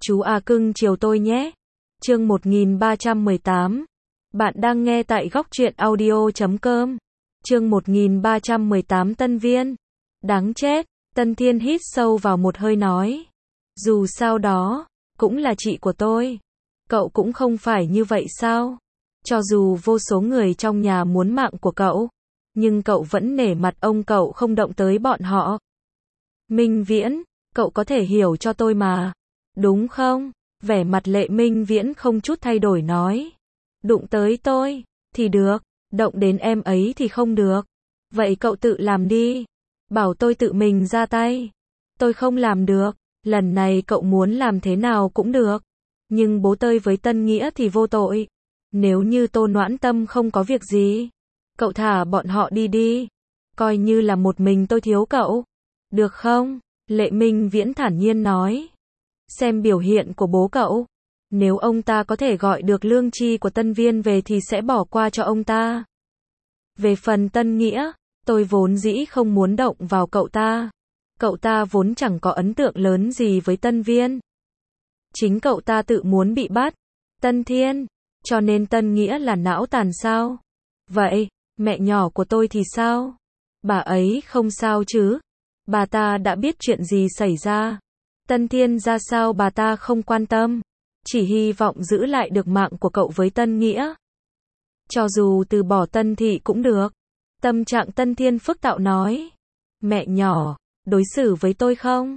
Chú A cưng chiều tôi nhé. Chương 1318. Bạn đang nghe tại góc truyện audio.com. Chương 1318 Tân Viên. Đáng chết, Tân Thiên hít sâu vào một hơi nói. Dù sao đó, cũng là chị của tôi. Cậu cũng không phải như vậy sao? Cho dù vô số người trong nhà muốn mạng của cậu, nhưng cậu vẫn nể mặt ông cậu không động tới bọn họ. Minh Viễn, cậu có thể hiểu cho tôi mà. Đúng không? Vẻ mặt Lệ Minh Viễn không chút thay đổi nói. Đụng tới tôi, thì được, động đến em ấy thì không được. Vậy cậu tự làm đi. Bảo tôi tự mình ra tay. Tôi không làm được, lần này cậu muốn làm thế nào cũng được. Nhưng bố tôi với Tân Nghĩa thì vô tội. Nếu như Tô Noãn Tâm không có việc gì, cậu thả bọn họ đi đi. Coi như là một mình tôi thiếu cậu. Được không? Lệ Minh Viễn thản nhiên nói. Xem biểu hiện của bố cậu. Nếu ông ta có thể gọi được lương tri của Tân Viên về thì sẽ bỏ qua cho ông ta. Về phần Tân Nghĩa, tôi vốn dĩ không muốn động vào cậu ta. Cậu ta vốn chẳng có ấn tượng lớn gì với Tân Viên. Chính cậu ta tự muốn bị bắt. Tân Thiên, cho nên Tân Nghĩa là não tàn sao? Vậy, mẹ nhỏ của tôi thì sao? Bà ấy không sao chứ? Bà ta đã biết chuyện gì xảy ra. Tân Thiên ra sao bà ta không quan tâm. Chỉ hy vọng giữ lại được mạng của cậu với Tân Nghĩa. Cho dù từ bỏ Tân Thị cũng được. Tâm trạng Tân Thiên phức tạp nói. Mẹ nhỏ, đối xử với tôi không?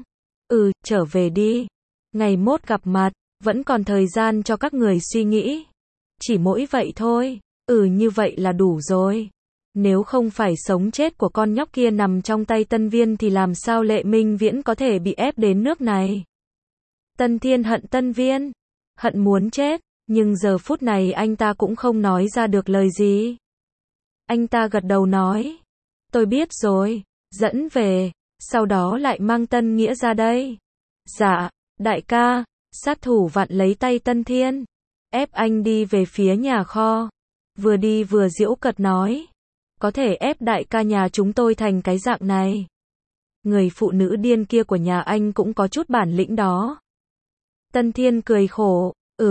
Trở về đi. Ngày mốt gặp mặt, vẫn còn thời gian cho các người suy nghĩ. Chỉ mỗi vậy thôi. Như vậy là đủ rồi. Nếu không phải sống chết của con nhóc kia nằm trong tay Tân Viên thì làm sao Lệ Minh Viễn có thể bị ép đến nước này? Tân Thiên hận Tân Viên, hận muốn chết, nhưng giờ phút này anh ta cũng không nói ra được lời gì. Anh ta gật đầu nói, tôi biết rồi, dẫn về, sau đó lại mang Tân Nghĩa ra đây. Dạ, đại ca, sát thủ vặn lấy tay Tân Thiên, ép anh đi về phía nhà kho, vừa đi vừa giễu cợt nói. Có thể ép đại ca nhà chúng tôi thành cái dạng này. Người phụ nữ điên kia của nhà anh cũng có chút bản lĩnh đó. Tân Thiên cười khổ,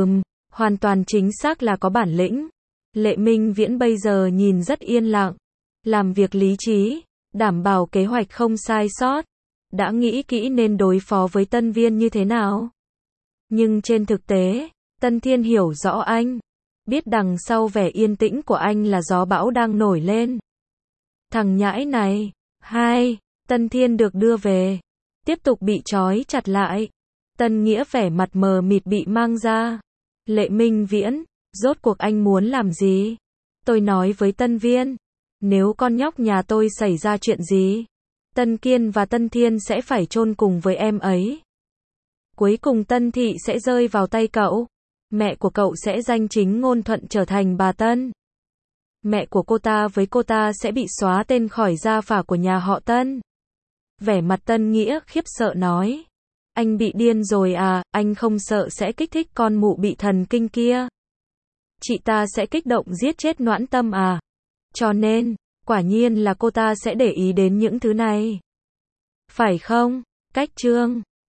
hoàn toàn chính xác là có bản lĩnh. Lệ Minh Viễn bây giờ nhìn rất yên lặng, làm việc lý trí, đảm bảo kế hoạch không sai sót. Đã nghĩ kỹ nên đối phó với Tân Viên như thế nào. Nhưng trên thực tế, Tân Thiên hiểu rõ anh. Biết đằng sau vẻ yên tĩnh của anh là gió bão đang nổi lên. Thằng nhãi này, Tân Thiên được đưa về, tiếp tục bị trói chặt lại. Tân Nghĩa vẻ mặt mờ mịt bị mang ra. Lệ Minh Viễn, rốt cuộc anh muốn làm gì? Tôi nói với Tân Viên, nếu con nhóc nhà tôi xảy ra chuyện gì, Tân Kiên và Tân Thiên sẽ phải chôn cùng với em ấy. Cuối cùng Tân Thị sẽ rơi vào tay cậu. Mẹ của cậu sẽ danh chính ngôn thuận trở thành bà Tân. Mẹ của cô ta với cô ta sẽ bị xóa tên khỏi gia phả của nhà họ Tân. Vẻ mặt Tân Nghĩa khiếp sợ nói. Anh bị điên rồi à, anh không sợ sẽ kích thích con mụ bị thần kinh kia. Chị ta sẽ kích động giết chết Noãn Tâm à. Cho nên, quả nhiên là cô ta sẽ để ý đến những thứ này. Phải không? Cách chương